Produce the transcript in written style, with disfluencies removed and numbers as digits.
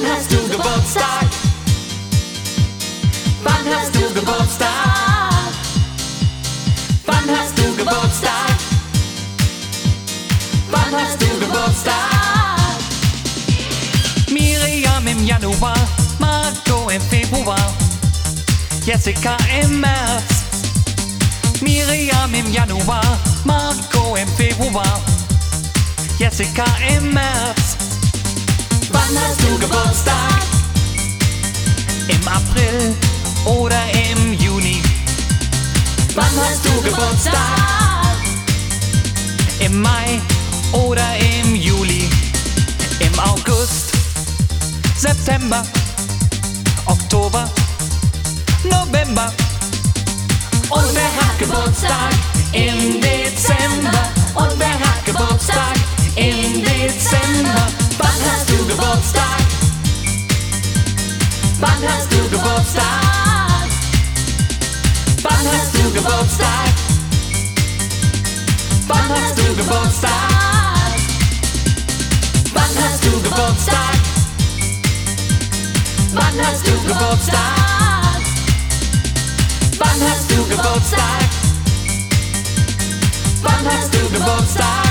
hast du Geburtstag? Wann hast du Geburtstag? Wann hast du Geburtstag? Wann hast du Geburtstag? Miriam im Januar, Marco im Februar, Jessica im März. Miriam im Januar, Marco im Februar, Jessica im März. Wann hast du Geburtstag? Im April oder im Juni. Wann hast du Geburtstag? Im Mai oder im Juli. Im August, September, Oktober, November. Und wer hat Geburtstag? Im Dezember. Und wer hat Geburtstag? Im Dezember. Wann hast du Geburtstag? Wann hast du Geburtstag? Wann hast du Geburtstag? Wann hast du Geburtstag? Wann hast du Geburtstag? Wann hast du Geburtstag? Wann hast du Geburtstag? Wann hast du Geburtstag?